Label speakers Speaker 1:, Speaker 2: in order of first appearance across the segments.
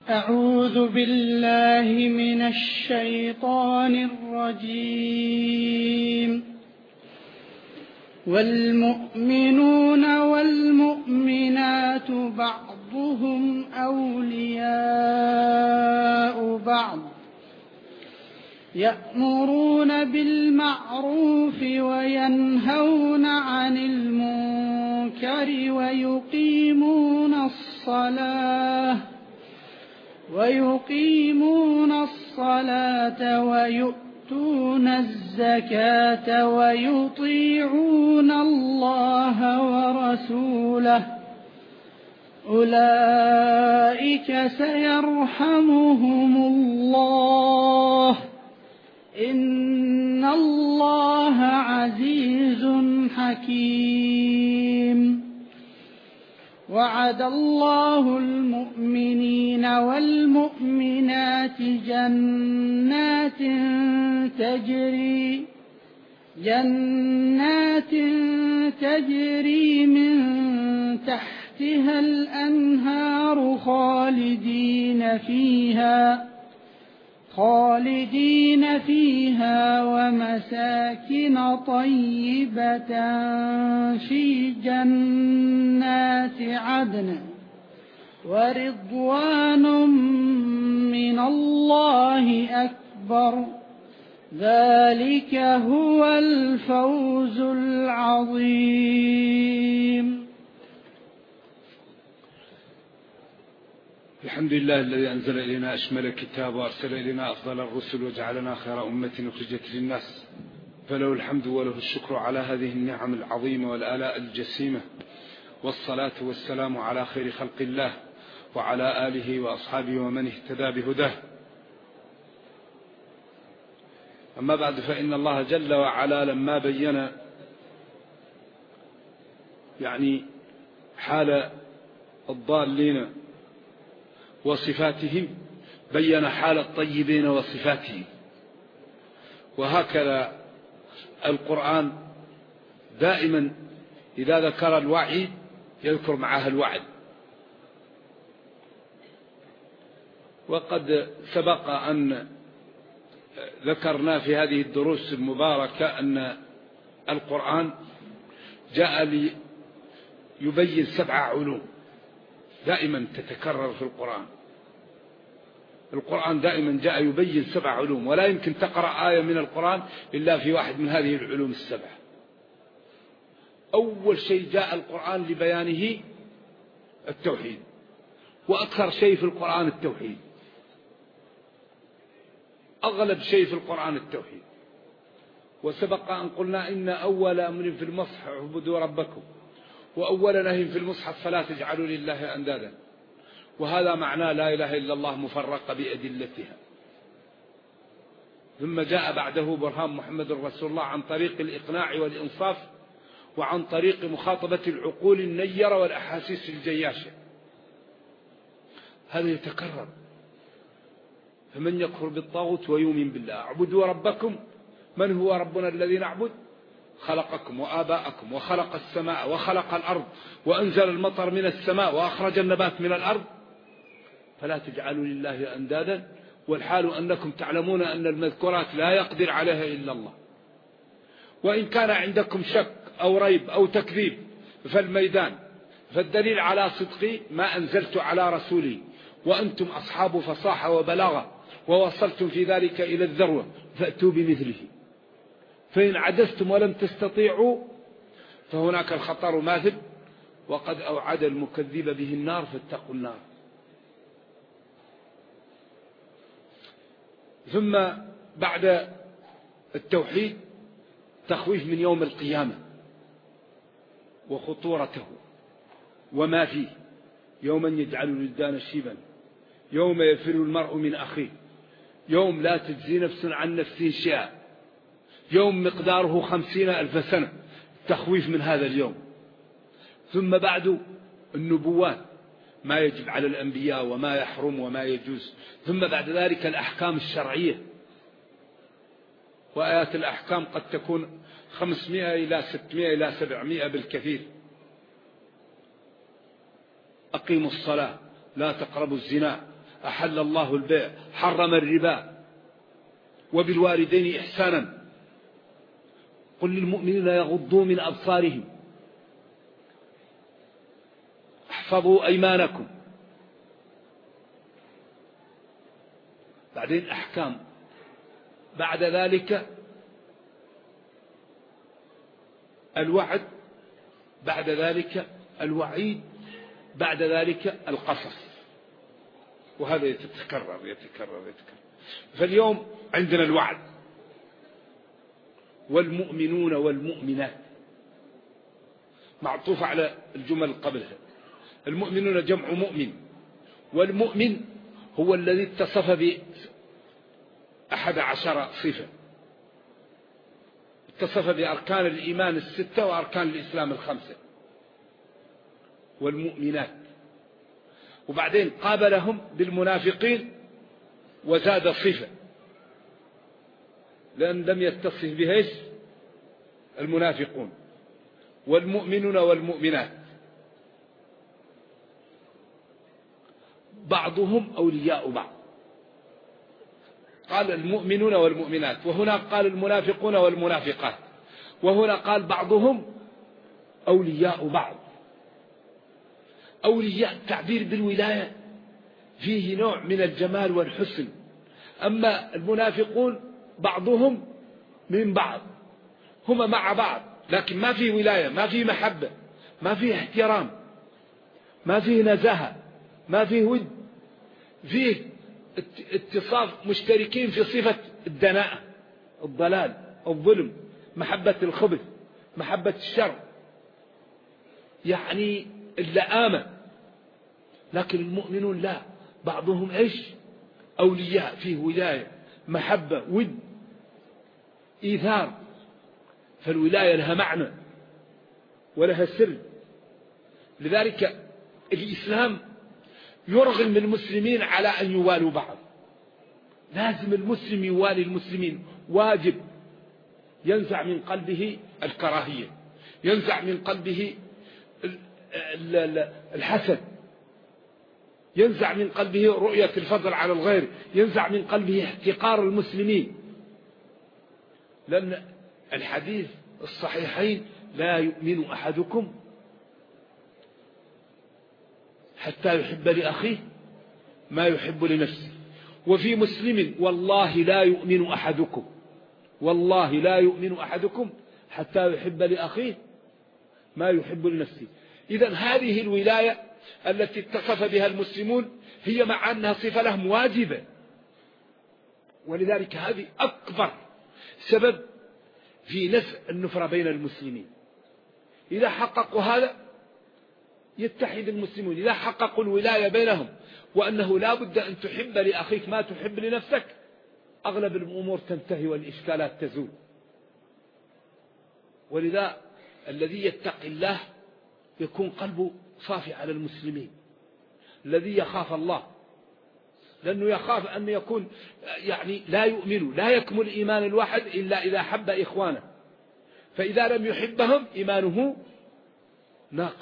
Speaker 1: أعوذ بالله من الشيطان الرجيم. والمؤمنون والمؤمنات بعضهم أولياء بعض يأمرون بالمعروف وينهون عن المنكر ويقيمون الصلاة ويؤتون الزكاة ويطيعون الله ورسوله أولئك سيرحمهم الله إن الله عزيز حكيم. وعد الله المؤمنين والمؤمنات جنات تجري من تحتها الأنهار خالدين فيها ومساكن طيبة في جنات عدن ورضوان من الله أكبر ذلك هو الفوز العظيم.
Speaker 2: الحمد لله الذي أنزل إلينا أشمل الكتاب وأرسل إلينا أفضل الرسل وجعلنا خير أمة أخرجت للناس، فله الحمد وله الشكر على هذه النعم العظيمة والآلاء الجسيمة، والصلاة والسلام على خير خلق الله وعلى آله وأصحابه ومن اهتدى بهداه. أما بعد، فإن الله جل وعلا لما بين حال الضالين وصفاتهم بين حال الطيبين وصفاتهم. وهكذا القرآن دائما إذا ذكر الوعيد يذكر معها الوعد. وقد سبق أن ذكرنا في هذه الدروس المباركة أن القرآن جاء ليبين 7 علوم دائما تتكرر في القرآن دائما جاء يبين 7 علوم، ولا يمكن تقرأ آية من القرآن إلا في واحد من هذه العلوم 7. أول شيء جاء القرآن لبيانه التوحيد، وأكثر شيء في القرآن التوحيد، أغلب شيء في القرآن التوحيد. وسبق أن قلنا إن أول أمر في المصحف اعبدوا ربكم، وأول نهي في المصحف فلا تجعلوا لله أندادا، وهذا معناه لا إله إلا الله مفرقة بأدلتها. ثم جاء بعده برهان محمد رسول الله عن طريق الإقناع والإنصاف، وعن طريق مخاطبة العقول النيرة والأحاسيس الجياشة. هذا يتكرر. فمن يكفر بالطاغوت ويؤمن بالله اعبدوا ربكم. من هو ربنا الذي نعبد؟ خلقكم وآباءكم وخلق السماء وخلق الأرض وأنزل المطر من السماء وأخرج النبات من الأرض، فلا تجعلوا لله أندادا، والحال أنكم تعلمون أن المذكورات لا يقدر عليها إلا الله. وإن كان عندكم شك أو ريب أو تكذيب فالميدان، فالدليل على صدقي ما أنزلت على رسولي، وأنتم أصحاب فصاحة وبلاغة ووصلتم في ذلك إلى الذروة، فأتوا بمثله. فإن عجزتم ولم تستطيعوا فهناك الخطر ماثل، وقد أوعد المكذب به النار فاتقوا النار. ثم بعد التوحيد تخويف من يوم القيامة وخطورته وما فيه. يوما يجعل الولدان شيبا، يوم يفر المرء من أخيه، يوم لا تجزي نفس عن نفس شيئا، يوم مقداره 50,000 سنة. تخويف من هذا اليوم. ثم بعد النبوات، ما يجب على الأنبياء وما يحرم وما يجوز. ثم بعد ذلك الأحكام الشرعية، وآيات الأحكام قد تكون 500 إلى 600 إلى 700 بالكثير. أقيموا الصلاة، لا تقربوا الزنا، أحل الله البيع حرم الربا وبالوالدين إحسانا قل للمؤمنين يغضوا من أبصارهم احفظوا أيمانكم. بعدين أحكام، بعد ذلك الوعد، بعد ذلك الوعيد، بعد ذلك القصص، وهذا يتكرر. فاليوم عندنا الوعد، والمؤمنون والمؤمنات معطوف على الجمل قبلها. المؤمنون جمع مؤمن، والمؤمن هو الذي اتصف ب11 صفة، اتصف بأركان الإيمان 6 وأركان الإسلام 5. والمؤمنات، وبعدين قابلهم بالمنافقين وزاد صفة، لأن لم يتصف بها المنافقون. والمؤمنون والمؤمنات بعضهم أولياء بعض، قال المؤمنون والمؤمنات، وهنا قال المنافقون والمنافقات، وهنا قال بعضهم أولياء بعض. أولياء تعبير بالولاية فيه نوع من الجمال والحسن، أما المنافقون بعضهم من بعض، هما مع بعض لكن ما فيه ولاية، ما فيه محبة، ما فيه احترام، ما فيه نزاهة، ما فيه ود، فيه اتصاف، مشتركين في صفة الدناءة، الضلال، الظلم، محبة الخبث، محبة الشر، يعني اللئامة. لكن المؤمنون لا، بعضهم أولياء، فيه ولاية، محبة، ود، إيثار. فالولاية لها معنى ولها سر. لذلك الإسلام يرغم المسلمين على أن يوالوا بعض، لازم المسلم يوالي المسلمين، واجب. ينزع من قلبه الكراهية، ينزع من قلبه الحسد، ينزع من قلبه رؤية الفضل على الغير، ينزع من قلبه احتقار المسلمين. لأن الحديث الصحيحين لا يؤمن أحدكم حتى يحب لأخيه ما يحب لنفسه. وفي مسلم والله لا يؤمن أحدكم، والله لا يؤمن أحدكم حتى يحب لأخيه ما يحب لنفسه. إذن هذه الولاية التي اتصف بها المسلمون هي مع أنها صفة لهم واجبة، ولذلك هذه أكبر سبب في نزع النفرة بين المسلمين. إذا حققوا هذا يتحد المسلمون، إذا حققوا الولاية بينهم وأنه لا بد أن تحب لأخيك ما تحب لنفسك، أغلب الأمور تنتهي والإشكالات تزول. ولذا الذي يتقي الله يكون قلبه صافي على المسلمين، الذي يخاف الله، لأنه يخاف أن يكون يعني لا يؤمن، لا يكمل إيمان الواحد إلا إذا حب إخوانه، فإذا لم يحبهم إيمانه ناقص.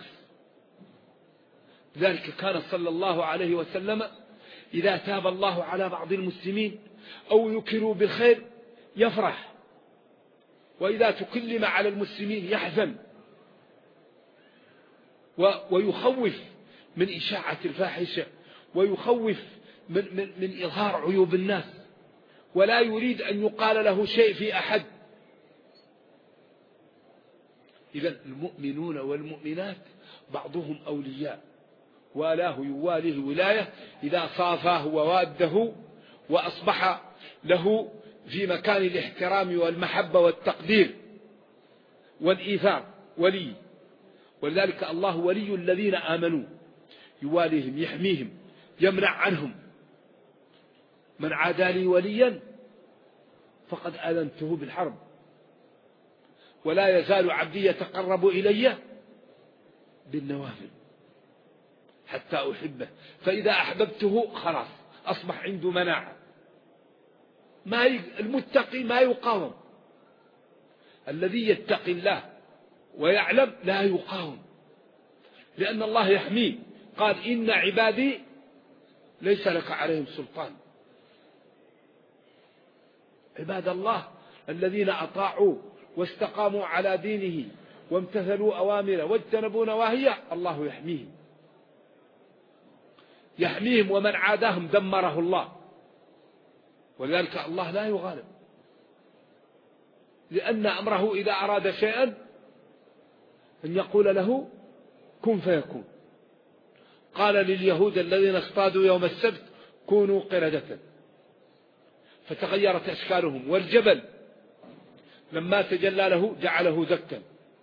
Speaker 2: لذلك كان صلى الله عليه وسلم إذا تاب الله على بعض المسلمين أو يكروا بالخير يفرح، وإذا تكلم على المسلمين يحزن ويخوف من إشاعة الفاحشة، ويخوف من إظهار عيوب الناس، ولا يريد أن يقال له شيء في أحد. إذن المؤمنون والمؤمنات بعضهم أولياء، والاه يواليه ولاية إذا صافاه وواده وأصبح له في مكان الاحترام والمحبة والتقدير والإيثار ولي. ولذلك الله ولي الذين آمنوا، يواليهم، يحميهم، يمنع عنهم. من عادى لي وليا فقد آذنته بالحرب، ولا يزال عبدي يتقرب إلي بالنوافل حتى أحبه، فإذا أحببته خلاص أصبح عنده مناعة. المتقي ما يقاوم، الذي يتقي الله ويعلم لا يقاوم، لأن الله يحميه. قال إن عبادي ليس لك عليهم سلطان. عباد الله الذين أطاعوا واستقاموا على دينه وامتثلوا أوامره واجتنبوا نواهيه الله يحميهم، يحميهم، ومن عاداهم دمره الله. ولذلك الله لا يغالب، لأن أمره إذا أراد شيئا أن يقول له كن فيكون. قال لليهود الذين اصطادوا يوم السبت كونوا قردة فتغيرت أشكالهم، والجبل لما تجلى له جعله دكا.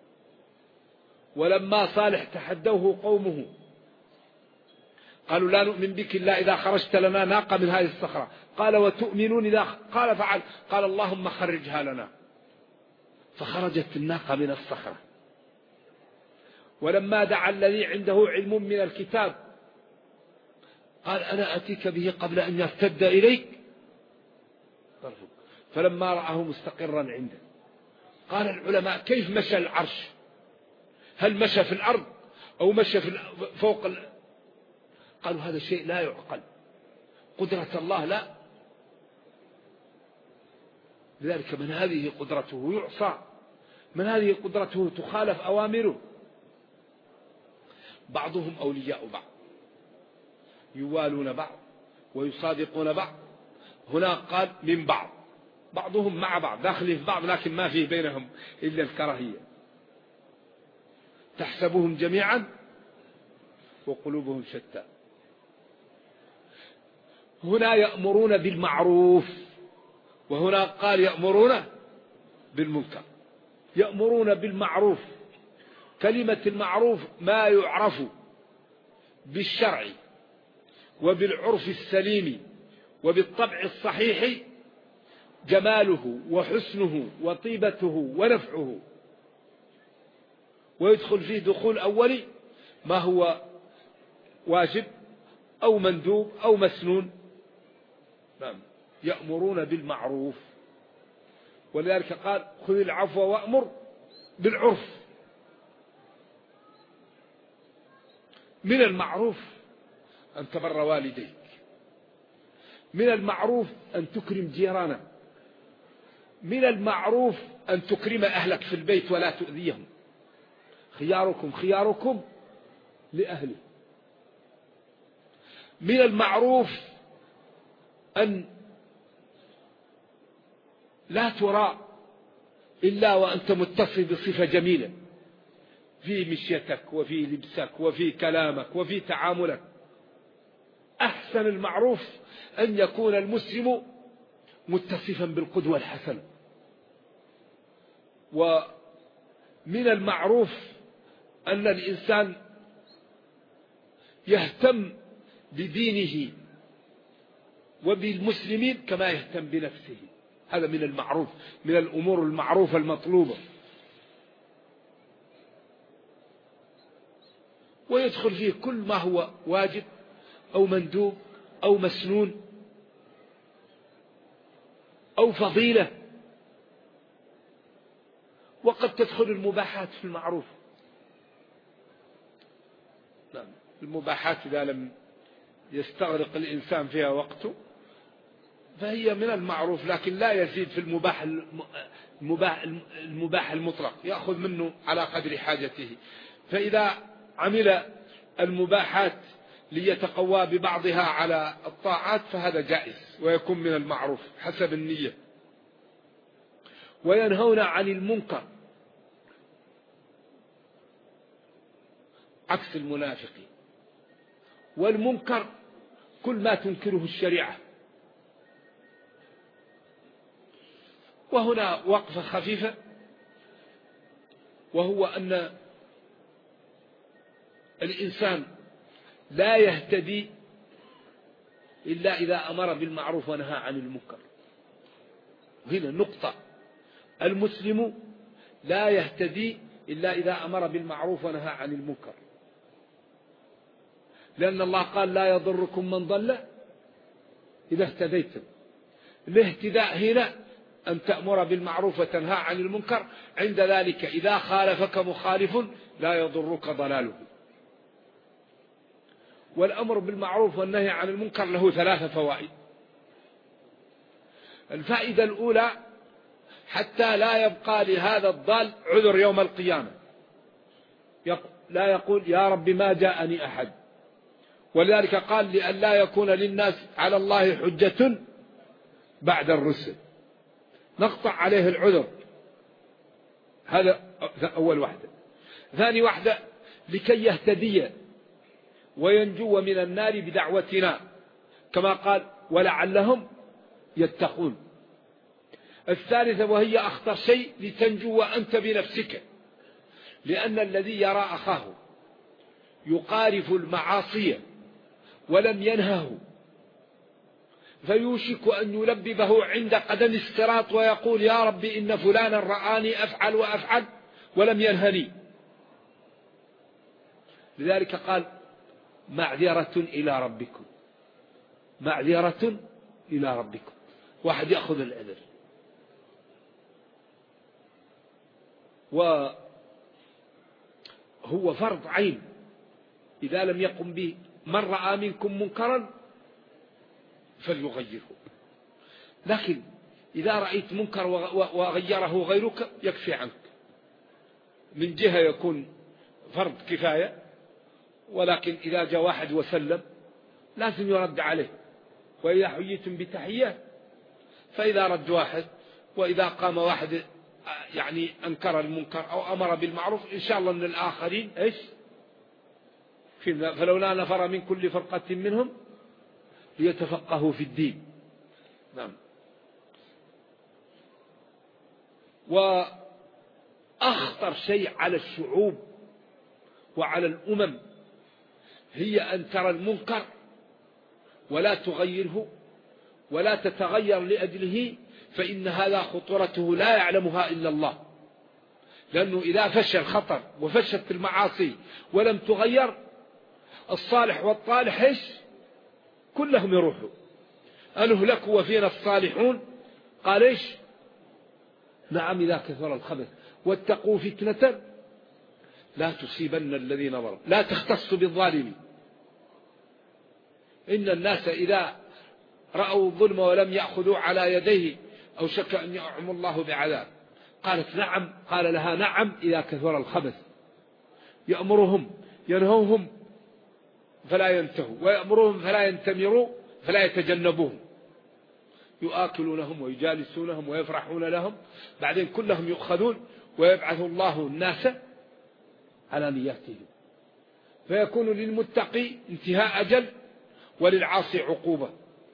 Speaker 2: ولما صالح تحدوه قومه قالوا لا نؤمن بك إلا إذا خرجت لنا ناقة من هذه الصخرة. قال وتؤمنون إذا قال فعل. قال اللهم خرجها لنا، فخرجت الناقة من الصخرة. ولما دعا الذي عنده علم من الكتاب قال أنا أتيك به قبل أن يرتد إليك. فلما رآه مستقرا عنده قال العلماء كيف مشى العرش؟ هل مشى في الأرض أو مشى فوق قالوا هذا شيء لا يعقل، قدرة الله لا. لذلك من هذه قدرته يعصى، من هذه قدرته تخالف أوامره. بعضهم أولياء بعض، يوالون بعض ويصادقون بعض. هنا قال من بعض، بعضهم مع بعض داخل في بعض، لكن ما فيه بينهم إلا الكراهية. تحسبهم جميعا وقلوبهم شتى. هنا يأمرون بالمعروف، وهنا قال يأمرون بالمنكر. يأمرون بالمعروف، كلمة المعروف ما يعرف بالشرع وبالعرف السليم وبالطبع الصحيح جماله وحسنه وطيبته ونفعه، ويدخل فيه دخول أولي ما هو واجب أو مندوب أو مسنون. نعم، يأمرون بالمعروف. ولذلك قال خذ العفو وأمر بالعرف. من المعروف أن تبر والديك، من المعروف أن تكرم جيرانك، من المعروف أن تكرم أهلك في البيت ولا تؤذيهم. خياركم خياركم لأهله. من المعروف أن لا ترى إلا وأنت متصف بصفة جميلة في مشيتك وفي لبسك وفي كلامك وفي تعاملك. أحسن المعروف أن يكون المسلم متصفا بالقدوة الحسنة. ومن المعروف أن الإنسان يهتم بدينه وبالمسلمين كما يهتم بنفسه. هذا من المعروف، من الأمور المعروفة المطلوبة. ويدخل فيه كل ما هو واجب أو مندوب أو مسنون أو فضيلة. وقد تدخل المباحات في المعروف. المباحات إذا لم يستغرق الإنسان فيها وقته فهي من المعروف، لكن لا يزيد في المباح المطلق، يأخذ منه على قدر حاجته. فإذا عمل المباحات ليتقوى ببعضها على الطاعات فهذا جائز ويكون من المعروف حسب النية. وينهون عن المنكر عكس المنافقين. والمنكر كل ما تنكره الشريعة. وهنا وقفة خفيفة، وهو أن الإنسان لا يهتدي إلا إذا أمر بالمعروف ونهى عن المنكر. هنا نقطة، المسلم لا يهتدي إلا إذا أمر بالمعروف ونهى عن المنكر، لأن الله قال لا يضركم من ضل إذا اهتديتم. الاهتداء هنا أن تأمر بالمعروف وتنهى عن المنكر، عند ذلك إذا خالفك مخالف لا يضرك ضلاله. والأمر بالمعروف والنهي عن المنكر له 3 فوائد. الفائدة الأولى حتى لا يبقى لهذا الضال عذر يوم القيامة، لا يقول يا رب ما جاءني أحد. ولذلك قال لئلا يكون للناس على الله حجة بعد الرسل، نقطع عليه العذر. هذا أول واحدة. ثاني واحدة لكي يهتدي وينجو من النار بدعوتنا كما قال ولعلهم يتقون. الثالثة وهي أخطر شيء لتنجو وأنت بنفسك، لأن الذي يرى أخاه يقارف المعاصي ولم ينهه فيوشك أن يلببه عند قدم الصراط ويقول يا رب إن فلانا رآني أفعل وأفعل ولم ينهني. لذلك قال معذرة إلى ربكم، معذرة إلى ربكم، واحد يأخذ العذر. وهو فرض عين إذا لم يقم به، من رأى منكم منكرا فليغيره. لكن إذا رأيت منكر وغيره غيرك يكفي عنك، من جهة يكون فرض كفاية، ولكن إذا جاء واحد وسلم لازم يرد عليه. وإذا حييتم بتحية فإذا رد واحد، وإذا قام واحد يعني أنكر المنكر أو أمر بالمعروف إن شاء الله أن الآخرين إيش فلولا نفر من كل فرقة منهم ليتفقهوا في الدين. نعم. وأخطر شيء على الشعوب وعلى الأمم هي أن ترى المنكر ولا تغيره ولا تتغير لأجله، فإن هذا خطورته لا يعلمها إلا الله. لأنه إذا فشل الخطر وفشت المعاصي ولم تغير، الصالح والطالح إيش كلهم يروحوا. أنهلكوا وفينا الصالحون، قال إيش نعم إذا كثر الخبث واتقوا فتنة لا تصيبن الذين ظلموا، لا تختص بالظالمين. إن الناس إذا رأوا الظلم ولم يأخذوا على يديه أو شك أن يعم الله بعذاب. قالت نعم، قال لها نعم إذا كثر الخبث، يأمرهم ينهوهم فلا ينتهوا، ويأمرهم فلا ينتمروا فلا يتجنبوهم، يؤكلونهم ويجالسونهم ويفرحون لهم، بعدين كلهم يؤخذون ويبعث الله الناس على نياتهم، فيكون للمتقي انتهاء أجل وللعاصي عقوبة.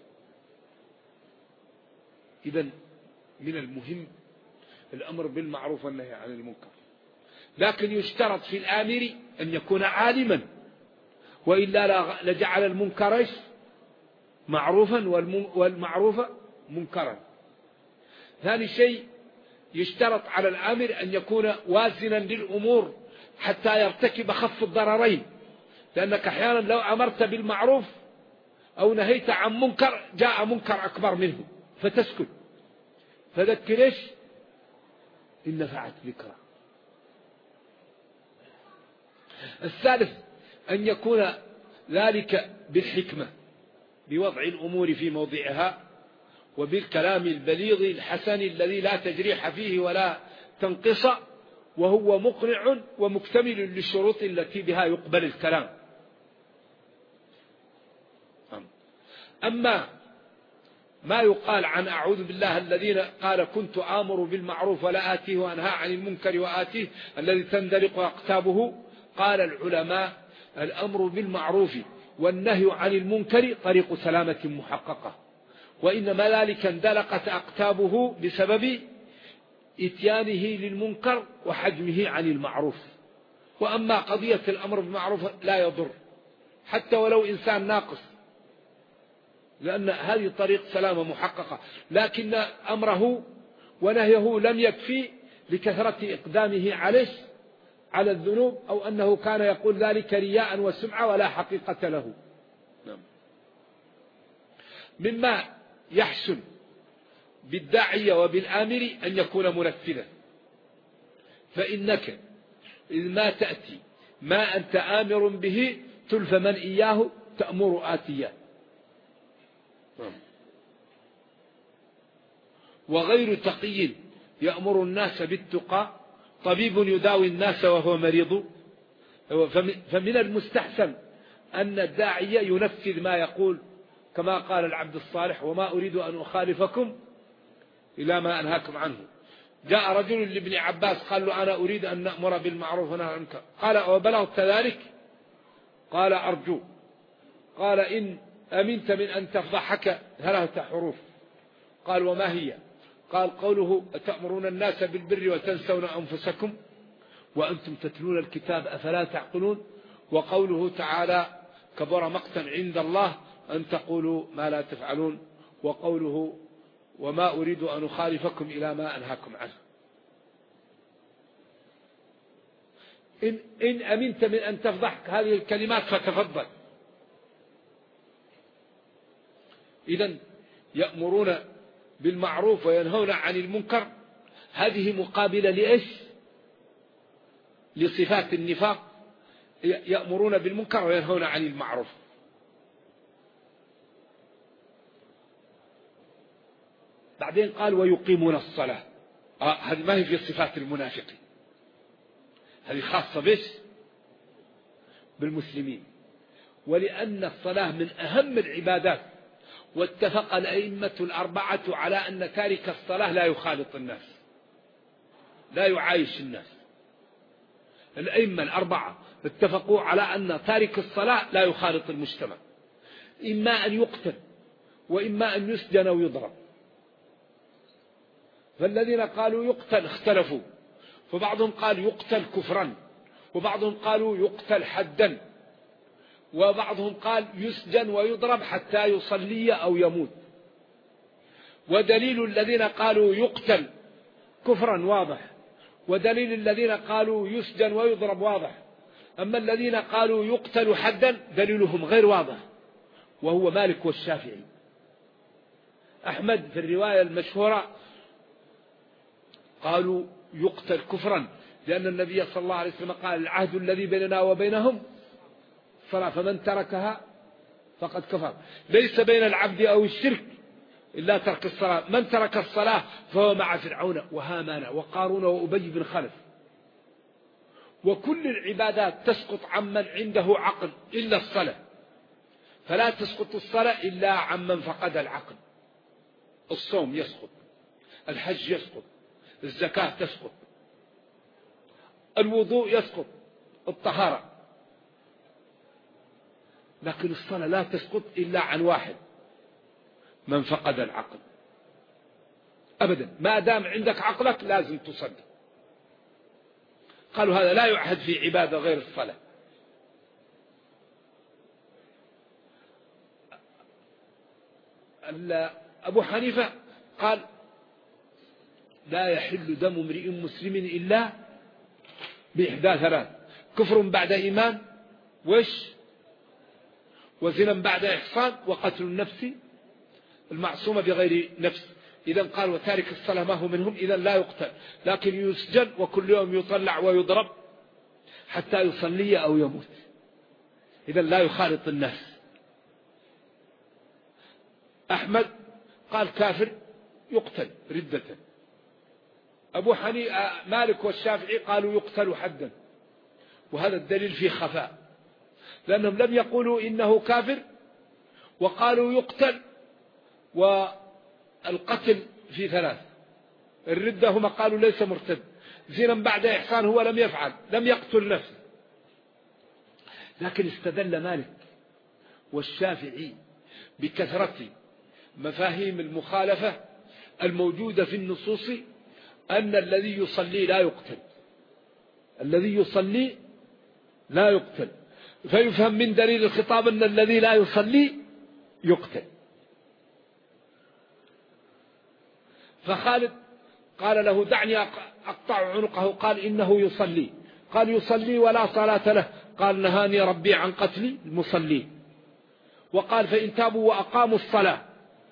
Speaker 2: إذن من المهم الأمر بالمعروف والنهي عن المنكر، لكن يشترط في الآمر أن يكون عالما، وإلا لجعل المنكر معروفا والمعروف منكرا. ثاني شيء يشترط على الآمر أن يكون وازنا للأمور حتى يرتكب خف الضررين، لأنك أحيانا لو أمرت بالمعروف أو نهيت عن منكر جاء منكر أكبر منه فتسكت، فذكر إيش إن نفعت ذكرى. الثالث أن يكون ذلك بالحكمة، بوضع الأمور في موضعها، وبالكلام البليغ الحسن الذي لا تجريح فيه ولا تنقص، وهو مقنع ومكتمل للشروط التي بها يقبل الكلام. أما ما يقال عن أعوذ بالله الذين قال كنت آمر بالمعروف ولا آتيه وأنهى عن المنكر وآتيه الذي تندلق أقتابه، قال العلماء الأمر بالمعروف والنهي عن المنكر طريق سلامة محققة، وإنما ذلك اندلقت أقتابه بسبب إتيانه للمنكر وحجمه عن المعروف. وأما قضية الأمر بالمعروف لا يضر حتى ولو إنسان ناقص، لأن هذه طريق سلامة محققة، لكن أمره ونهيه لم يكفي لكثرة إقدامه على الذنوب، أو أنه كان يقول ذلك رياء وسمعة ولا حقيقة له. مما يحسن بالداعية وبالآمر أن يكون منفذا، فإنك إذ ما تأتي ما أنت آمر به تلف من إياه تأمر آتية. وغير تقي يأمر الناس بالتقى، طبيب يداوي الناس وهو مريض. فمن المستحسن أن الداعية ينفذ ما يقول، كما قال العبد الصالح: وما أريد أن أخالفكم إلى ما أنهاكم عنه. جاء رجل لابن عباس قال له: أنا أريد أن نأمر بالمعروف ونهى عن المنكر. قال: وبلغت ذلك؟ قال: أرجو. قال: إن أمنت من أن تفضحك 3 حروف. قال: وما هي؟ قال: قوله: أتأمرون الناس بالبر وتنسون أنفسكم وأنتم تتلون الكتاب أفلا تعقلون. وقوله تعالى: كبر مقتا عند الله أن تقولوا ما لا تفعلون. وقوله: وما أريد أن أخالفكم إلى ما أنهاكم عنه. إن أمنت من أن تفضحك، هذه الكلمات فتفضل. إذن يأمرون بالمعروف وينهون عن المنكر، هذه مقابلة لإيش؟ لصفات النفاق. يأمرون بالمنكر وينهون عن المعروف. بعدين قال: ويقيمون الصلاة. هذه ما هي في صفات المنافقين، هذه خاصة بس بالمسلمين. ولأن الصلاة من أهم العبادات، واتفق الأئمة الأربعة على أن تارك الصلاة لا يخالط الناس، لا يعايش الناس. الأئمة الأربعة اتفقوا على أن تارك الصلاة لا يخالط المجتمع، إما أن يقتل وإما أن يسجن ويضرب. فالذين قالوا يقتل اختلفوا، فبعضهم قال يقتل كفرا، وبعضهم قالوا يقتل حدا، وبعضهم قال يسجن ويضرب حتى يصلي أو يموت. ودليل الذين قالوا يقتل كفرا واضح، ودليل الذين قالوا يسجن ويضرب واضح. أما الذين قالوا يقتل حدا دليلهم غير واضح، وهو مالك والشافعي. أحمد في الرواية المشهورة قالوا يقتل كفرا، لأن النبي صلى الله عليه وسلم قال: العهد الذي بيننا وبينهم الصلاة، فمن تركها فقد كفر. ليس بين العبد أو الشرك إلا ترك الصلاة، من ترك الصلاة فهو مع فرعون وهامان وقارون وأبي بن خلف. وكل العبادات تسقط عمن عنده عقل إلا الصلاة، فلا تسقط الصلاة إلا عمن فقد العقل. الصوم يسقط، الحج يسقط، الزكاة تسقط، الوضوء يسقط، الطهارة. لكن الصلاة لا تسقط إلا عن واحد: من فقد العقل. أبدا، ما دام عندك عقلك لازم تصلي. قالوا هذا لا يعهد في عبادة غير الصلاة. أبو حنيفة قال: لا يحل دم امرئ مسلم إلا بإحدى 3: كفر بعد إيمان، وزنا بعد إحصان، وقتل النفس المعصومة بغير نفس. إذن قال: وتارك الصلاة ما هو منهم، إذن لا يقتل، لكن يسجن وكل يوم يطلع ويضرب حتى يصلي أو يموت. إذن لا يخالط الناس. أحمد قال: كافر يقتل ردة. أبو حنيفة مالك والشافعي قالوا يقتل حدا، وهذا الدليل في خفاء، لأنهم لم يقولوا إنه كافر وقالوا يقتل. والقتل في 3: الردة هم قالوا ليس مرتد، زنا بعد إحسان هو لم يفعل، لم يقتل نفسه. لكن استدل مالك والشافعي بكثرة مفاهيم المخالفة الموجودة في النصوص أن الذي يصلي لا يقتل، الذي يصلي لا يقتل. فيفهم من دليل الخطاب أن الذي لا يصلي يقتل. فخالد قال له: دعني أقطع عنقه. قال: إنه يصلي. قال: يصلي ولا صلاة له. قال: نهاني ربي عن قتل المصلين. وقال: فإن تابوا وأقاموا الصلاة.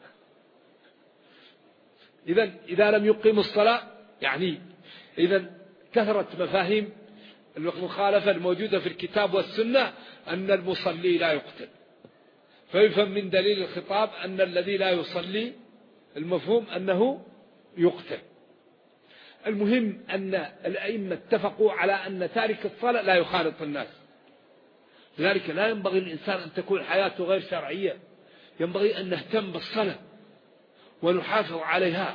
Speaker 2: إذا لم يقيموا الصلاة يعني إذا كثرت مفاهيم المخالفة الموجودة في الكتاب والسنة أن المصلي لا يقتل. فيفهم من دليل الخطاب أن الذي لا يصلي المفهوم أنه يقتل. المهم أن الأئمة اتفقوا على أن تارك الصلاة لا يخالط الناس، لذلك لا ينبغي للإنسان أن تكون حياته غير شرعية، ينبغي أن نهتم بالصلاة ونحافظ عليها.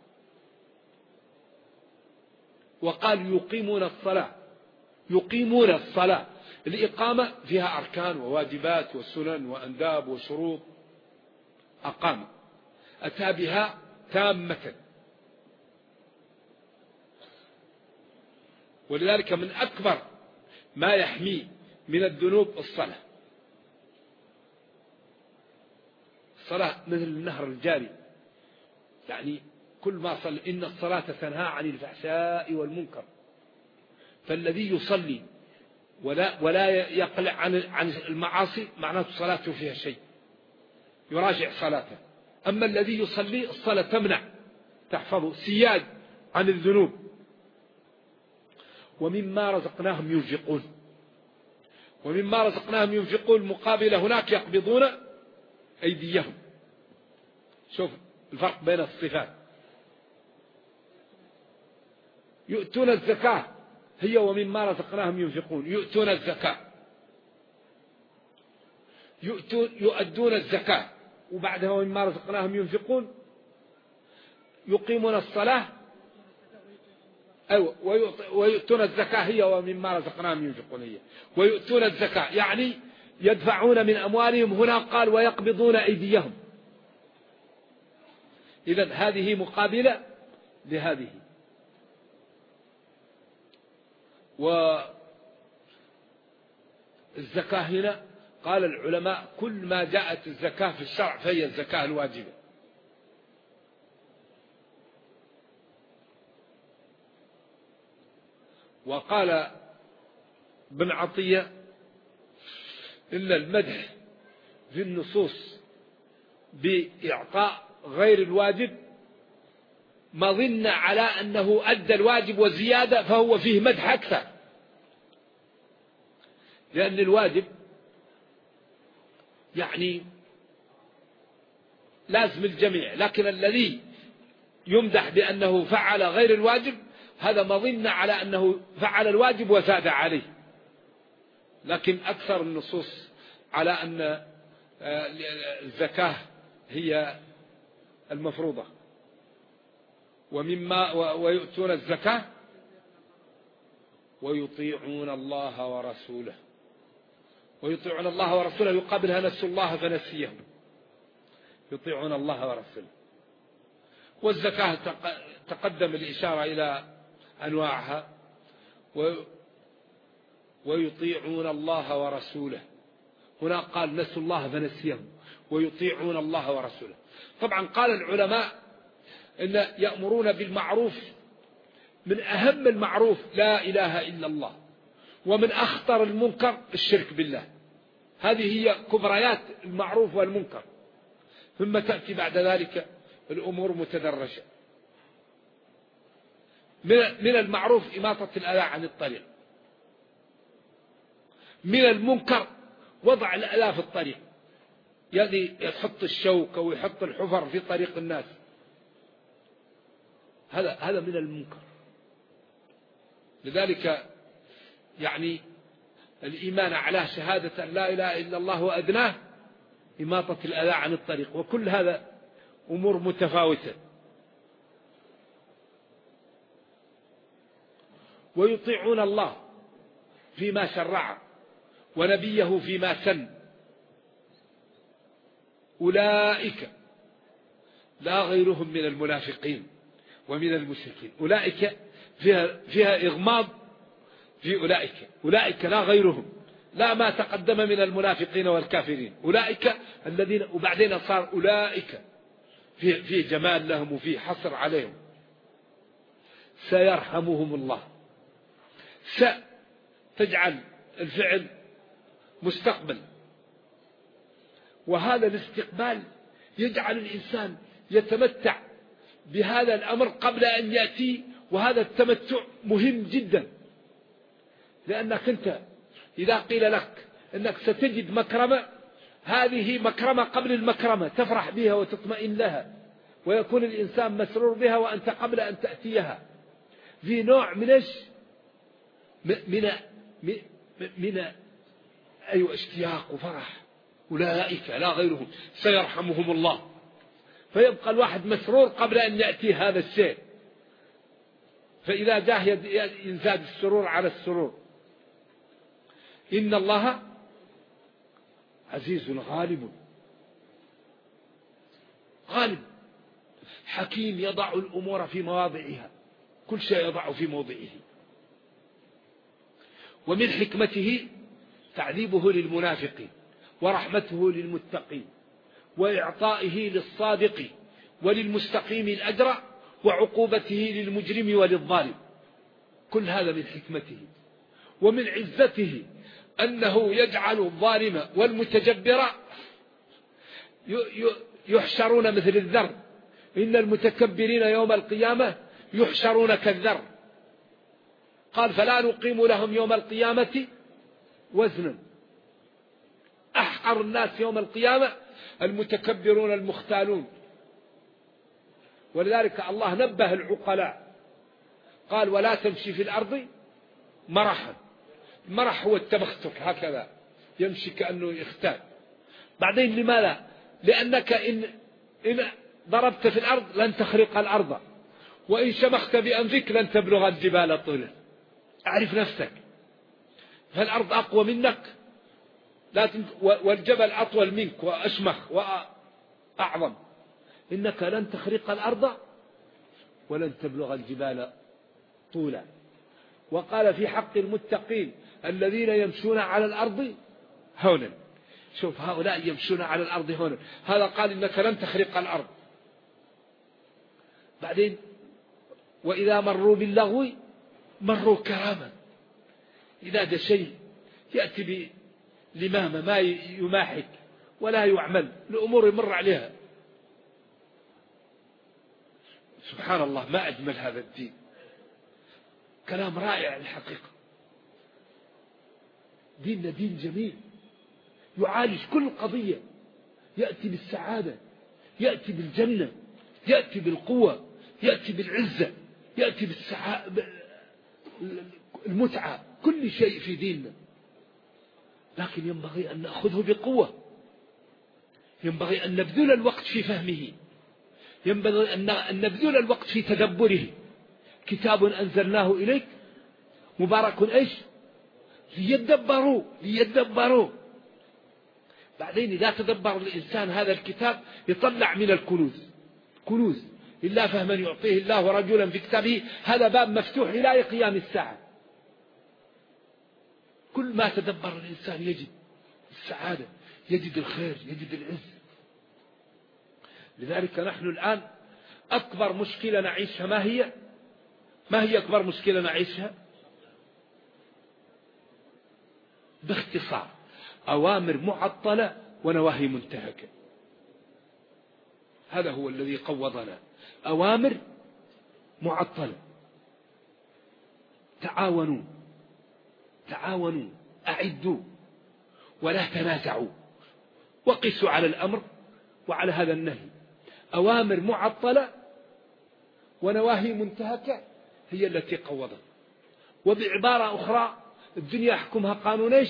Speaker 2: وقال يقيمون الصلاة، يقيمون الصلاة، الإقامة فيها أركان وواجبات وسنن وأنداب وشروط، أقام أتى بها تامة. ولذلك من أكبر ما يحمي من الذنوب الصلاة. الصلاة مثل النهر الجاري، يعني كل ما صلى إن الصلاة تنهى عن الفحشاء والمنكر، فالذي يصلي ولا يقلع عن المعاصي معناته صلاته فيها شيء، يراجع صلاته. أما الذي يصلي الصلاة تمنع تحفظه سياد عن الذنوب. ومما رزقناهم ينفقون، ومما رزقناهم ينفقون مقابل هناك يقبضون أيديهم. شوف الفرق بين الصفات. يؤتون الزكاة هي ومما رزقناهم ينفقون، يؤتون الزكاة، يؤدون الزكاة وبعدها ومما رزقناهم ينفقون، يقيمون الصلاة أيوة ويؤتون الزكاة هي ومما رزقناهم ينفقون هي، ويؤتون الزكاة يعني يدفعون من أموالهم. هنا قال ويقبضون أيديهم، إذن هذه مقابلة لهذه. والزكاة هنا قال العلماء كل ما جاءت الزكاة في الشرع فهي الزكاة الواجبة. وقال ابن عطية إن المدح في النصوص بإعطاء غير الواجب مظنة على أنه أدى الواجب وزيادة، فهو فيه مدح أكثر، لأن الواجب يعني لازم الجميع، لكن الذي يمدح بأنه فعل غير الواجب هذا مظنة على أنه فعل الواجب وزاد عليه. لكن أكثر النصوص على أن الزكاة هي المفروضة. ويؤتون الزكاة ويطيعون الله ورسوله، ويطيعون الله ورسوله يقابلها نسوا الله فنسيهم، يطيعون الله ورسوله. والزكاة تقدم الإشارة إلى أنواعها. ويطيعون الله ورسوله، هنا قال نسوا الله فنسيهم، ويطيعون الله ورسوله. طبعا قال العلماء إن يأمرون بالمعروف، من أهم المعروف لا إله إلا الله، ومن أخطر المنكر الشرك بالله. هذه هي كبريات المعروف والمنكر، ثم تأتي بعد ذلك الأمور متدرجة. من المعروف إماطة الأذى عن الطريق، من المنكر وضع الأذى في الطريق، يعني يحط الشوك أو يحط الحفر في طريق الناس، هذا من المنكر. لذلك يعني الإيمان على شهادة لا إله إلا الله وأدناه إماطة الأذى عن الطريق، وكل هذا أمور متفاوتة. ويطيعون الله فيما شرع ونبيه فيما سن، أولئك لا غيرهم من المنافقين ومن المشركين. أولئك فيها إغماض في أولئك لا غيرهم، لا ما تقدم من المنافقين والكافرين، أولئك الذين، وبعدين صار أولئك في جمال لهم وفي حصر عليهم. سيرحمهم الله، تجعل الفعل مستقبل، وهذا الاستقبال يجعل الإنسان يتمتع بهذا الأمر قبل أن يأتي. وهذا التمتع مهم جدا، لأنك أنت إذا قيل لك أنك ستجد مكرمة، هذه مكرمة قبل المكرمة تفرح بها وتطمئن لها، ويكون الإنسان مسرور بها وأنت قبل أن تأتيها في نوع من إيش؟ من أيوة اشتياق وفرح. أولئك لا غيرهم سيرحمهم الله. فيبقى الواحد مسرور قبل أن يأتي هذا الشيء، فإذا جاء يزداد السرور على السرور. إن الله عزيز غالب، غالب حكيم يضع الأمور في مواضعها، كل شيء يضع في موضعه. ومن حكمته تعذيبه للمنافقين، ورحمته للمتقين، وإعطائه للصادق وللمستقيم الأجر، وعقوبته للمجرم وللظالم. كل هذا من حكمته. ومن عزته أنه يجعل الظالم والمتجبر يحشرون مثل الذر. إن المتكبرين يوم القيامة يحشرون كالذر. قال فلا نقيم لهم يوم القيامة وزنا. أحقر الناس يوم القيامة المتكبرون المختالون. ولذلك الله نبه العقلاء قال ولا تمشي في الأرض مرحا. المرح هو التبختر هكذا، يمشي كأنه يختال. بعدين لماذا؟ لأنك إن ضربت في الأرض لن تخرق الأرض، وإن شمخت بأنفك لن تبلغ الجبال طولا. أعرف نفسك، فالأرض أقوى منك والجبل أطول منك وأشمخ وأعظم. إنك لن تخرق الأرض ولن تبلغ الجبال طولا. وقال في حق المتقين الذين يمشون على الأرض هونا. شوف هؤلاء يمشون على الأرض هونا، هذا قال إنك لن تخرق الأرض. بعدين وإذا مروا باللغو مروا كراما. إذا ده شيء يأتي بلمامة ما يماحك ولا يعمل، الأمور يمر عليها. سبحان الله، ما أجمل هذا الدين، كلام رائع الحقيقة. ديننا دين جميل يعالج كل قضية، يأتي بالسعادة، يأتي بالجنة، يأتي بالقوة، يأتي بالعزة، يأتي المتعة، كل شيء في ديننا. لكن ينبغي أن نأخذه بقوة، ينبغي أن نبذل الوقت في فهمه، ينبغي أن نبذل الوقت في تدبره. كتاب أنزلناه إليك مبارك إيش؟ ليدبروا. بعدين إذا تدبر الإنسان هذا الكتاب يطلع من كنوز إلا فهما يعطيه الله رجلا في كتابه. هذا باب مفتوح إلى قيام الساعة. كل ما تدبر الإنسان يجد السعادة، يجد الخير، يجد العز. لذلك نحن الآن أكبر مشكلة نعيشها ما هي أكبر مشكلة نعيشها؟ باختصار أوامر معطلة ونواهي منتهكة. هذا هو الذي قوضنا، أوامر معطلة. تعاونوا أعدوا ولا تنازعوا، وقسوا على الأمر وعلى هذا النهي. أوامر معطلة ونواهي منتهكة هي التي قوضت. وبعبارة أخرى الدنيا يحكمها قانون إيش؟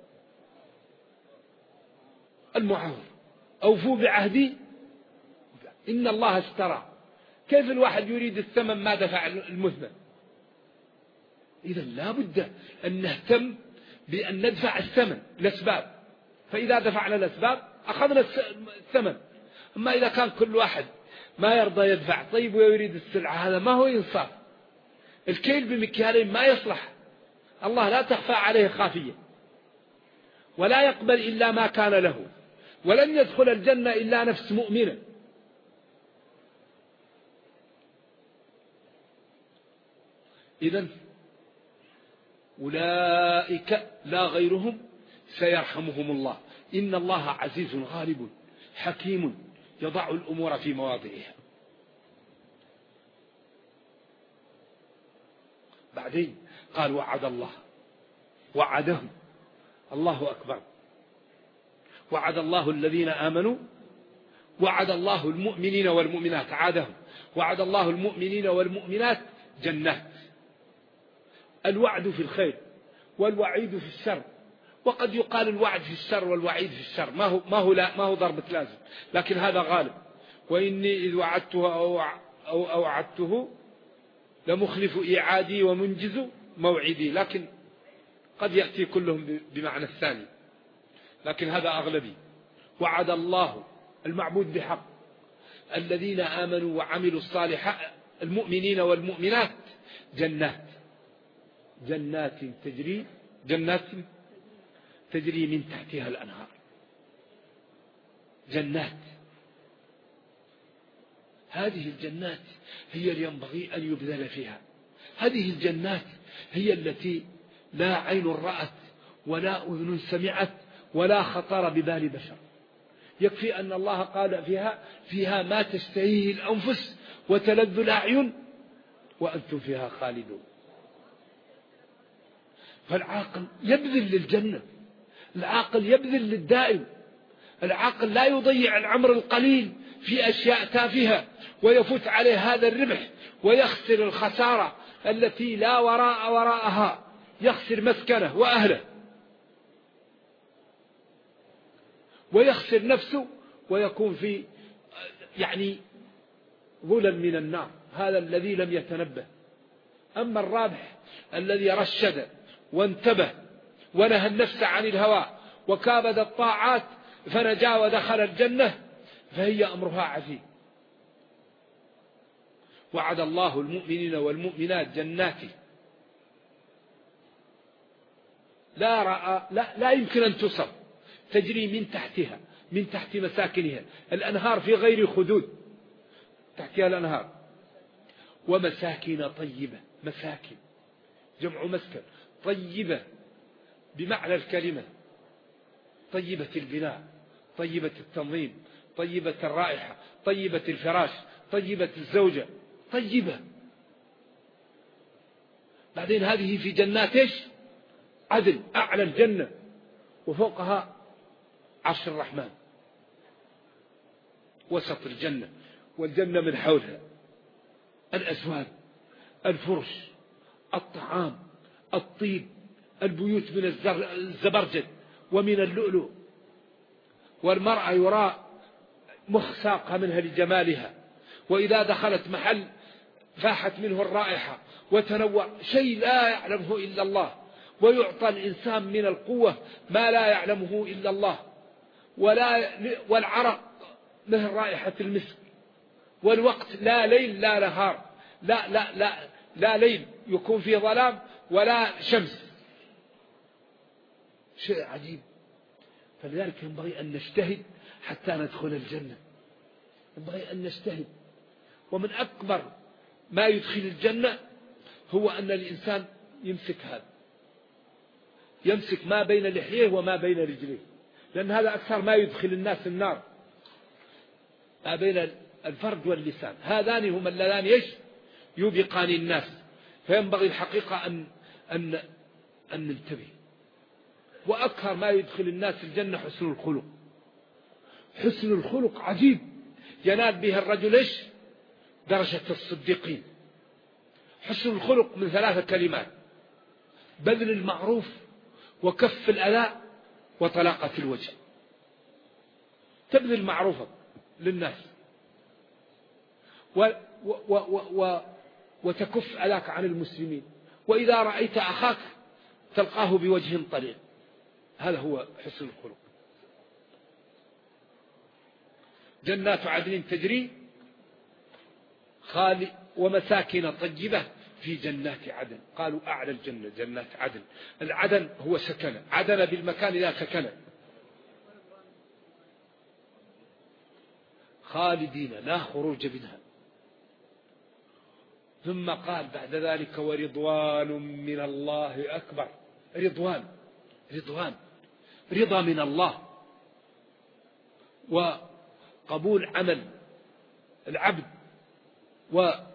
Speaker 2: المعاوضة. أوفوا بعهدي إن الله اشترى. كيف الواحد يريد الثمن ما دفع المثمن؟ إذا لا بد أن نهتم بأن ندفع الثمن، الأسباب. فإذا دفعنا الأسباب أخذنا الثمن. أما إذا كان كل واحد ما يرضى يدفع طيب ويريد السلعة، هذا ما هو إنصاف. الكيل بمكيالين ما يصلح. الله لا تخفى عليه خافية، ولا يقبل إلا ما كان له، ولن يدخل الجنة إلا نفس مؤمنة. إذن أولئك لا غيرهم سيرحمهم الله. إن الله عزيز غالب حكيم يضع الأمور في مواضعها. بعدين قال وعدهم الله أكبر. وعد الله الذين آمنوا وعد الله المؤمنين والمؤمنات عادهم وعد الله المؤمنين والمؤمنات جنات. الوعد في الخير والوعيد في الشر، وقد يقال الوعد في الشر والوعيد في الشر ما هو ضربة لازم، لكن هذا غالب. وإني إذ وعدته أو أوعدته لمخلف إيعادي ومنجز موعدي، لكن قد يأتي كلهم بمعنى الثاني، لكن هذا أغلبي. وعد الله المعبود بحق الذين آمنوا وعملوا الصالحات المؤمنين والمؤمنات جنات تجري من تحتها الأنهار. جنات، هذه الجنات هي اللي ينبغي أن يبذل فيها. هذه الجنات هي التي لا عين رأت ولا أذن سمعت ولا خطر ببال بشر. يكفي أن الله قال فيها ما تشتهيه الأنفس وتلذ الأعين وأنتم فيها خالدون. فالعاقل يبذل للجنة، العاقل يبذل للدائم، العاقل لا يضيع العمر القليل في أشياء تافهة ويفوت عليه هذا الربح ويخسر الخسارة التي لا وراءها، يخسر مسكنه وأهله ويخسر نفسه ويكون في ظلل من النار. هذا الذي لم يتنبه. أما الرابح الذي رشد وانتبه ونهى النفس عن الهوى وكابد الطاعات فنجا ودخل الجنة فهي أمرها عزيز. وعد الله المؤمنين والمؤمنات جنات لا يمكن أن تصف، تجري من تحت مساكنها الأنهار في غير خدود، تحتها الأنهار. ومساكن طيبة، مساكن جمع مسكن، طيبة بمعنى الكلمة، طيبة البناء، طيبة التنظيم، طيبة الرائحة، طيبة الفراش، طيبة الزوجة، طيبة. بعدين هذه في جنات عدن، أعلى الجنة، وفوقها عرش الرحمن، وسط الجنة، والجنة من حولها الأزواج، الفرش، الطعام، الطيب، البيوت من الزبرجد ومن اللؤلؤ، والمرأة يرى مخ ساقها منها لجمالها، وإذا دخلت محل فاحت منه الرائحة وتنوع شيء لا يعلمه إلا الله، ويعطى الإنسان من القوة ما لا يعلمه إلا الله، والعرق من رائحة المسك، والوقت لا ليل لا نهار، لا ليل يكون فيه ظلام ولا شمس، شيء عجيب. فلذلك ينبغي أن نجتهد حتى ندخل الجنة، ينبغي أن نجتهد. ومن أكبر ما يدخل الجنة هو أن الإنسان يمسك ما بين لحيه وما بين رجليه، لأن هذا أكثر ما يدخل الناس النار، ما بين الفرج واللسان، هذان هما اللذان يوبقان الناس. فينبغي الحقيقة أن ننتبه. وأكثر ما يدخل الناس الجنة حسن الخلق. حسن الخلق عجيب، ينال به الرجل درجة الصديقين. حسن الخلق من 3 كلمات: بذل المعروف، وكف الأذى، وطلاقة الوجه. تبذل معروفك للناس وتكف أذاك عن المسلمين، وإذا رأيت أخاك تلقاه بوجه طليق. هذا هو حسن الخلق. جنات عدن تجري ومساكن طيبة في جنات عدن. قالوا أعلى الجنة جنات عدن. العدن هو سكن، عدن بالمكان لا سكن. خالدين لا خروج منها. ثم قال بعد ذلك: ورضوان من الله أكبر. رضوان رضا من الله، وقبول عمل العبد، ورضا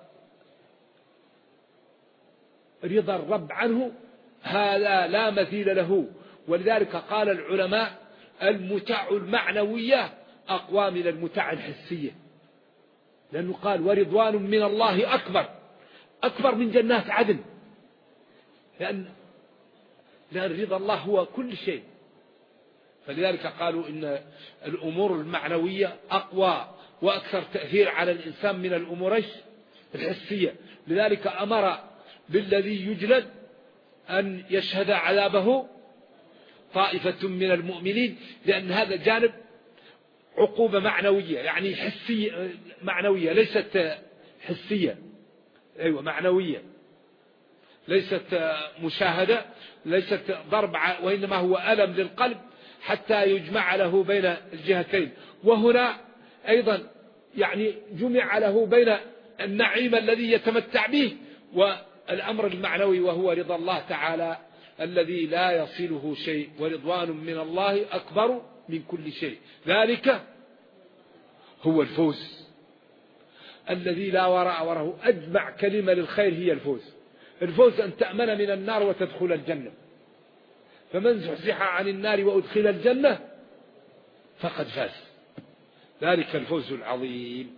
Speaker 2: الرب عنه، هذا لا مثيل له. ولذلك قال العلماء: المتع المعنوية أقوى من المتع الحسية، لأنه قال ورضوان من الله أكبر من جنات عدن، لأن رضا الله هو كل شيء. فلذلك قالوا إن الأمور المعنوية أقوى وأكثر تأثير على الإنسان من الأمور الحسية. لذلك أمر بالذي يجلد أن يشهد عذابه طائفة من المؤمنين، لأن هذا جانب عقوبة معنوية، يعني حسية معنوية ليست حسية، أيوة معنوية، ليست مشاهدة، ليست ضرب، وإنما هو ألم للقلب حتى يجمع له بين الجهتين. وهنا أيضا يعني جمع له بين النعيم الذي يتمتع به والأمر المعنوي، وهو رضا الله تعالى الذي لا يصله شيء، ورضوان من الله أكبر من كل شيء. ذلك هو الفوز الذي لا وراء وراءه. أجمع كلمة للخير هي الفوز أن تأمن من النار وتدخل الجنة. فمن زحزح عن النار وأدخل الجنة فقد فاز. ذلك الفوز العظيم.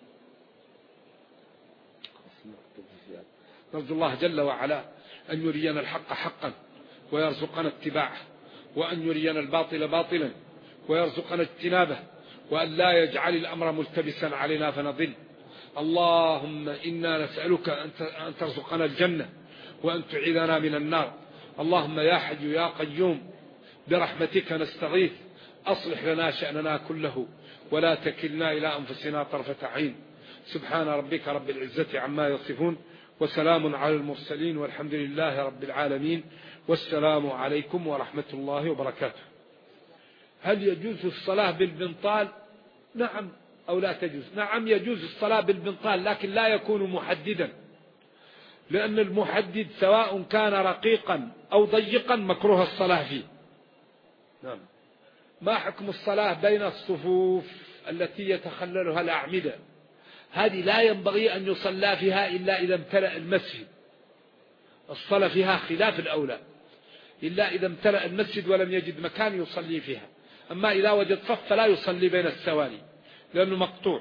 Speaker 2: نرجو الله جل وعلا أن يرينا الحق حقا ويرزقنا اتباعه، وأن يرينا الباطل باطلا ويرزقنا اجتنابه، وأن لا يجعل الأمر ملتبسا علينا فنضل. اللهم إنا نسألك أن ترزقنا الجنة وأن تعيذنا من النار. اللهم يا حي يا قيوم برحمتك نستغيث، أصلح لنا شأننا كله ولا تكلنا إلى أنفسنا طرفة عين. سبحان ربك رب العزة عما يصفون، وسلام على المرسلين، والحمد لله رب العالمين، والسلام عليكم ورحمة الله وبركاته. هل يجوز الصلاة بالبنطال؟ نعم أو لا تجوز؟ نعم يجوز الصلاة بالبنطال، لكن لا يكون محددا، لأن المحدد سواء كان رقيقا أو ضيقا مكروه الصلاة فيه. نعم. ما حكم الصلاة بين الصفوف التي يتخللها الأعمدة؟ هذه لا ينبغي أن يصلى فيها إلا إذا امتلأ المسجد. الصلاة فيها خلاف الأولى إلا إذا امتلأ المسجد ولم يجد مكان يصلي فيها. أما إذا وجد صف فلا يصلي بين السواري لأنه مقطوع.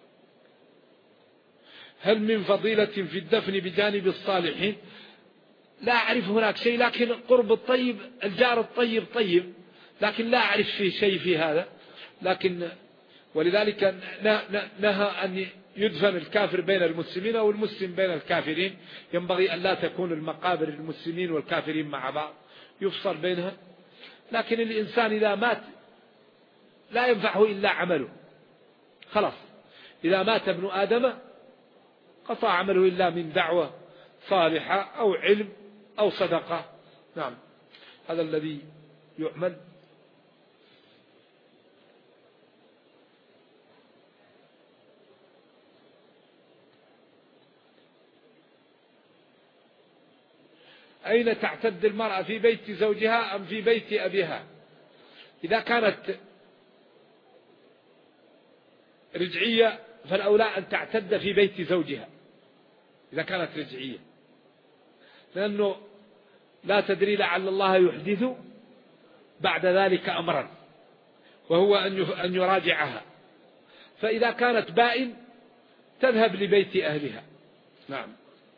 Speaker 2: هل من فضيلة في الدفن بجانب الصالحين؟ لا أعرف هناك شيء، لكن قرب الطيب، الجار الطيب طيب، لكن لا أعرف فيه شيء في هذا. لكن ولذلك نهى أن يدفن الكافر بين المسلمين أو المسلم بين الكافرين. ينبغي أن لا تكون المقابر المسلمين والكافرين مع بعض، يفصل بينها. لكن الإنسان إذا مات لا ينفعه إلا عمله، خلاص. إذا مات ابن آدم قطع عمله إلا من دعوة صالحة أو علم أو صدقة. نعم، هذا الذي يعمل. أين تعتد المرأة، في بيت زوجها أم في بيت أبيها؟ إذا كانت رجعية فالأولى أن تعتد في بيت زوجها إذا كانت رجعية، لأنه لا تدري لعل الله يحدث بعد ذلك أمرا، وهو أن يراجعها. فإذا كانت بائن تذهب لبيت أهلها. نعم.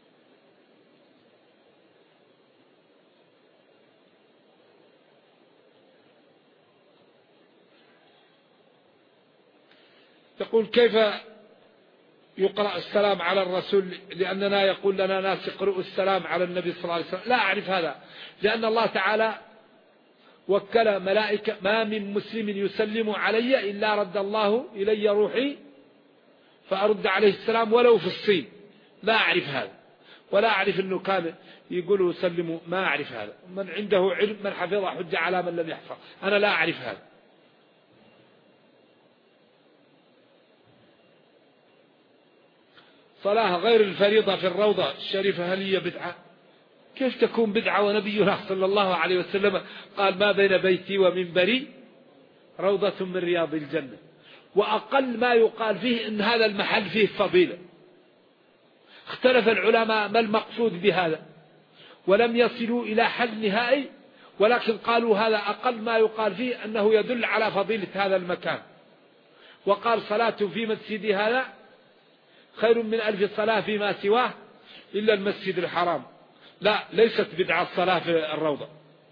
Speaker 2: تقول كيف يقرأ السلام على الرسول، لأننا يقول لنا ناس يقرأوا السلام على النبي صلى الله عليه وسلم. لا أعرف هذا، لأن الله تعالى وكل ملائكة: ما من مسلم يسلم علي إلا رد الله إلي روحي فأرد عليه السلام ولو في الصين. لا أعرف هذا، ولا أعرف أنه كان يقولوا سلموا. ما أعرف هذا. من عنده علم، من حفظ حجة على من لم يحفظ. أنا لا أعرف هذا. صلاة غير الفريضة في الروضة الشريفة هل هي بدعة؟ كيف تكون بدعة ونبينا صلى الله عليه وسلم قال: ما بين بيتي ومنبري روضة من رياض الجنة. وأقل ما يقال فيه إن هذا المحل فيه فضيلة. اختلف العلماء ما المقصود بهذا، ولم يصلوا إلى حل نهائي، ولكن قالوا هذا أقل ما يقال فيه أنه يدل على فضيلة هذا المكان. وقال صلاة في مسجدي هذا خير من 1000 صلاة فيما سواه إلا المسجد الحرام. لا، ليست بدعة الصلاة في الروضة.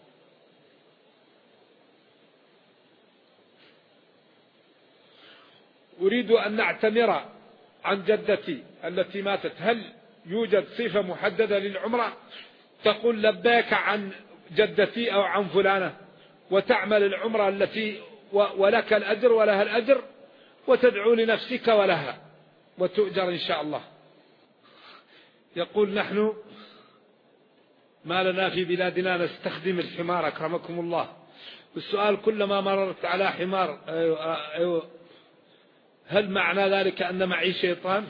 Speaker 2: أريد أن نعتمر عن جدتي التي ماتت، هل يوجد صفة محددة للعمرة؟ تقول لبيك عن جدتي أو عن فلانة، وتعمل العمرة التي ولك الأجر ولها الأجر، وتدعو لنفسك ولها وتؤجر إن شاء الله. يقول نحن ما لنا في بلادنا نستخدم الحمار أكرمكم الله. السؤال كلما مررت على حمار أيوة هل معنى ذلك أن معي شيطان؟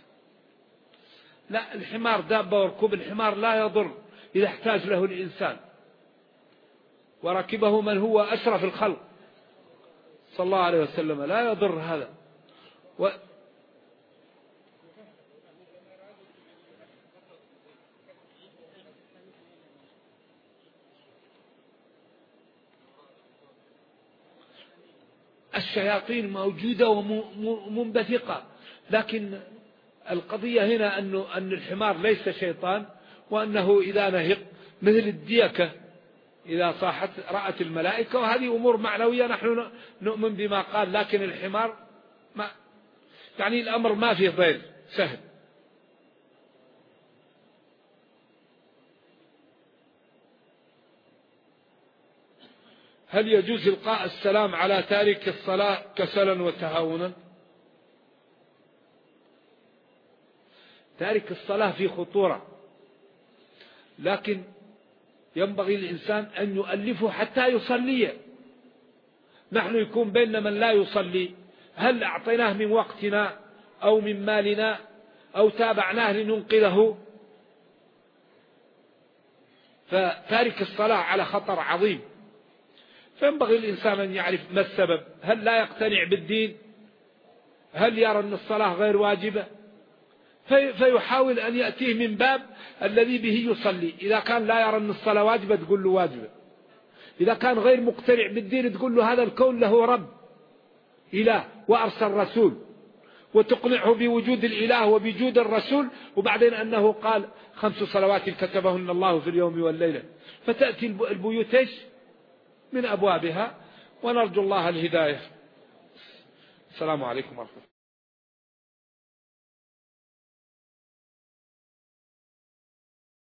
Speaker 2: لا، الحمار دابة، وركوب الحمار لا يضر إذا احتاج له الإنسان، وركبه من هو أشرف الخلق صلى الله عليه وسلم، لا يضر هذا. الشياطين موجودة ومنبثقة، لكن القضية هنا أن الحمار ليس شيطان، وأنه إذا نهق مثل الديكة إذا صاحت رأت الملائكة، وهذه أمور معنوية نحن نؤمن بما قال. لكن الحمار ما يعني الأمر ما فيه ضير، سهل. هل يجوز إلقاء السلام على تارك الصلاة كسلا وتهاونا؟ تارك الصلاة في خطورة، لكن ينبغي الإنسان أن يؤلفه حتى يصلي. نحن يكون بيننا من لا يصلي، هل أعطيناه من وقتنا أو من مالنا أو تابعناه لننقذه؟ فتارك الصلاة على خطر عظيم، فينبغي الإنسان أن يعرف ما السبب. هل لا يقتنع بالدين؟ هل يرى أن الصلاة غير واجبة؟ فيحاول أن يأتيه من باب الذي به يصلي. إذا كان لا يرى أن الصلاة واجبة تقول له واجبة. إذا كان غير مقتنع بالدين تقول له هذا الكون له رب إله وأرسل رسول، وتقنعه بوجود الإله وبوجود الرسول، وبعدين أنه قال 5 صلوات كتبهن الله في اليوم والليلة. فتأتي البيوت من أبوابها، ونرجو الله الهداية. السلام عليكم ورحمة الله.